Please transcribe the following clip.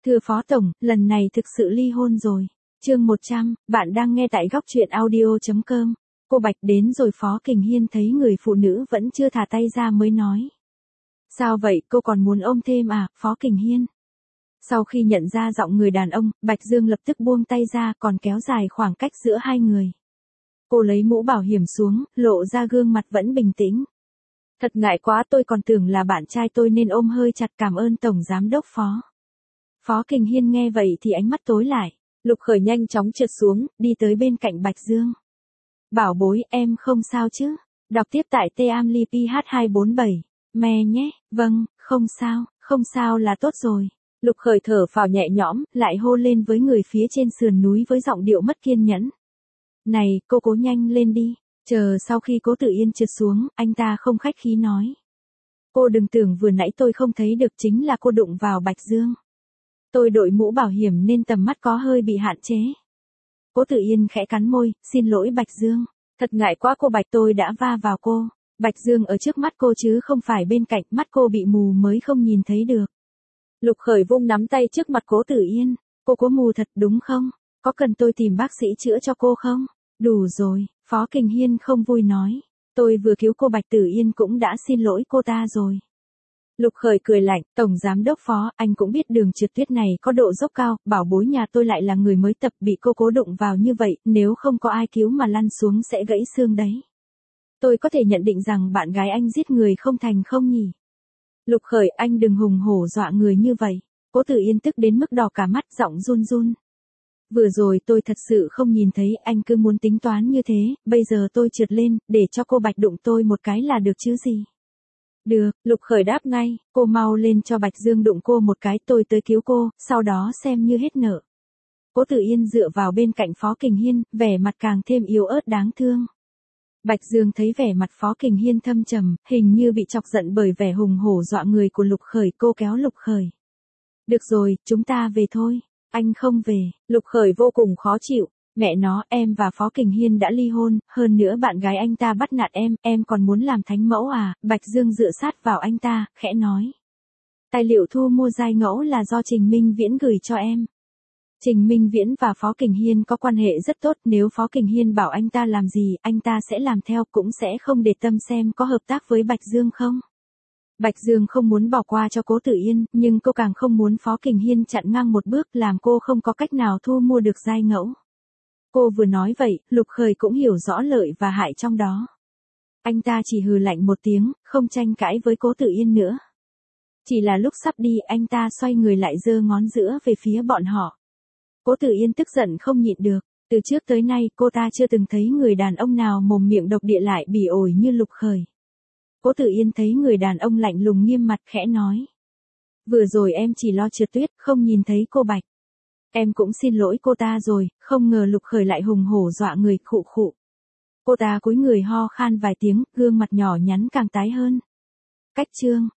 Thưa Phó Tổng, lần này thực sự ly hôn rồi. Chương 100, bạn đang nghe tại góc truyện audio.com. Cô Bạch đến rồi. Phó Kình Hiên thấy người phụ nữ vẫn chưa thả tay ra mới nói. Sao vậy, cô còn muốn ôm thêm à, Phó Kình Hiên? Sau khi nhận ra giọng người đàn ông, Bạch Dương lập tức buông tay ra, còn kéo dài khoảng cách giữa hai người. Cô lấy mũ bảo hiểm xuống, lộ ra gương mặt vẫn bình tĩnh. Thật ngại quá, tôi còn tưởng là bạn trai tôi nên ôm hơi chặt. Cảm ơn Tổng Giám đốc Phó. Phó Kình Hiên nghe vậy thì ánh mắt tối lại. Lục Khởi nhanh chóng trượt xuống, đi tới bên cạnh Bạch Dương. Bảo bối, em không sao chứ? Đọc tiếp tại Teamli PH247. Mè nhé, vâng, không sao là tốt rồi. Lục Khởi thở phào nhẹ nhõm, lại hô lên với người phía trên sườn núi với giọng điệu mất kiên nhẫn. Này, cô cố nhanh lên đi. Chờ sau khi Cố Tử Yên trượt xuống, anh ta không khách khí nói. Cô đừng tưởng vừa nãy tôi không thấy được, chính là cô đụng vào Bạch Dương. Tôi đội mũ bảo hiểm nên tầm mắt có hơi bị hạn chế. Cố Tử Yên khẽ cắn môi, xin lỗi Bạch Dương. Thật ngại quá cô Bạch, tôi đã va vào cô. Bạch Dương ở trước mắt cô chứ không phải bên cạnh, mắt cô bị mù mới không nhìn thấy được. Lục Khởi vung nắm tay trước mặt Cố Tử Yên. Cô có mù thật đúng không? Có cần tôi tìm bác sĩ chữa cho cô không? Đủ rồi, Phó Kình Hiên không vui nói. Tôi vừa cứu cô Bạch Tử Yên cũng đã xin lỗi cô ta rồi. Lục Khởi cười lạnh, Tổng Giám đốc Phó, anh cũng biết đường trượt tuyết này có độ dốc cao, bảo bối nhà tôi lại là người mới tập, bị cô cố đụng vào như vậy, nếu không có ai cứu mà lăn xuống sẽ gãy xương đấy. Tôi có thể nhận định rằng bạn gái anh giết người không thành không nhỉ? Lục Khởi, anh đừng hùng hổ dọa người như vậy. Cố Tử Yên tức đến mức đỏ cả mắt, giọng run run. Vừa rồi tôi thật sự không nhìn thấy, anh cứ muốn tính toán như thế, bây giờ tôi trượt lên, để cho cô Bạch đụng tôi một cái là được chứ gì. Được, Lục Khởi đáp ngay, cô mau lên cho Bạch Dương đụng cô một cái, tôi tới cứu cô, sau đó xem như hết nợ. Cố Tử Yên dựa vào bên cạnh Phó Kình Hiên, vẻ mặt càng thêm yếu ớt đáng thương. Bạch Dương thấy vẻ mặt Phó Kình Hiên thâm trầm, hình như bị chọc giận bởi vẻ hùng hổ dọa người của Lục Khởi, cô kéo Lục Khởi. Được rồi, chúng ta về thôi. Anh không về. Lục Khởi vô cùng khó chịu. Mẹ nó, em và Phó Kình Hiên đã ly hôn, hơn nữa bạn gái anh ta bắt nạt em còn muốn làm thánh mẫu à? Bạch Dương dựa sát vào anh ta, khẽ nói. Tài liệu thu mua giai ngẫu là do Trình Minh Viễn gửi cho em. Trình Minh Viễn và Phó Kình Hiên có quan hệ rất tốt, nếu Phó Kình Hiên bảo anh ta làm gì, anh ta sẽ làm theo, cũng sẽ không để tâm xem có hợp tác với Bạch Dương không. Bạch Dương không muốn bỏ qua cho Cố Tử Yên, nhưng cô càng không muốn Phó Kình Hiên chặn ngang một bước, làm cô không có cách nào thu mua được giai ngẫu. Cô vừa nói vậy, Lục Khởi cũng hiểu rõ lợi và hại trong đó. Anh ta chỉ hừ lạnh một tiếng, không tranh cãi với Cố Tử Yên nữa. Chỉ là lúc sắp đi, anh ta xoay người lại giơ ngón giữa về phía bọn họ. Cố Tử Yên tức giận không nhịn được, từ trước tới nay cô ta chưa từng thấy người đàn ông nào mồm miệng độc địa lại bỉ ổi như Lục Khởi. Cố Tử Yên thấy người đàn ông lạnh lùng nghiêm mặt, khẽ nói. Vừa rồi em chỉ lo trượt tuyết, không nhìn thấy cô Bạch. Em cũng xin lỗi cô ta rồi, không ngờ Lục Khởi lại hùng hổ dọa người, khụ khụ. Cô ta cúi người ho khan vài tiếng, gương mặt nhỏ nhắn càng tái hơn. Cách chương.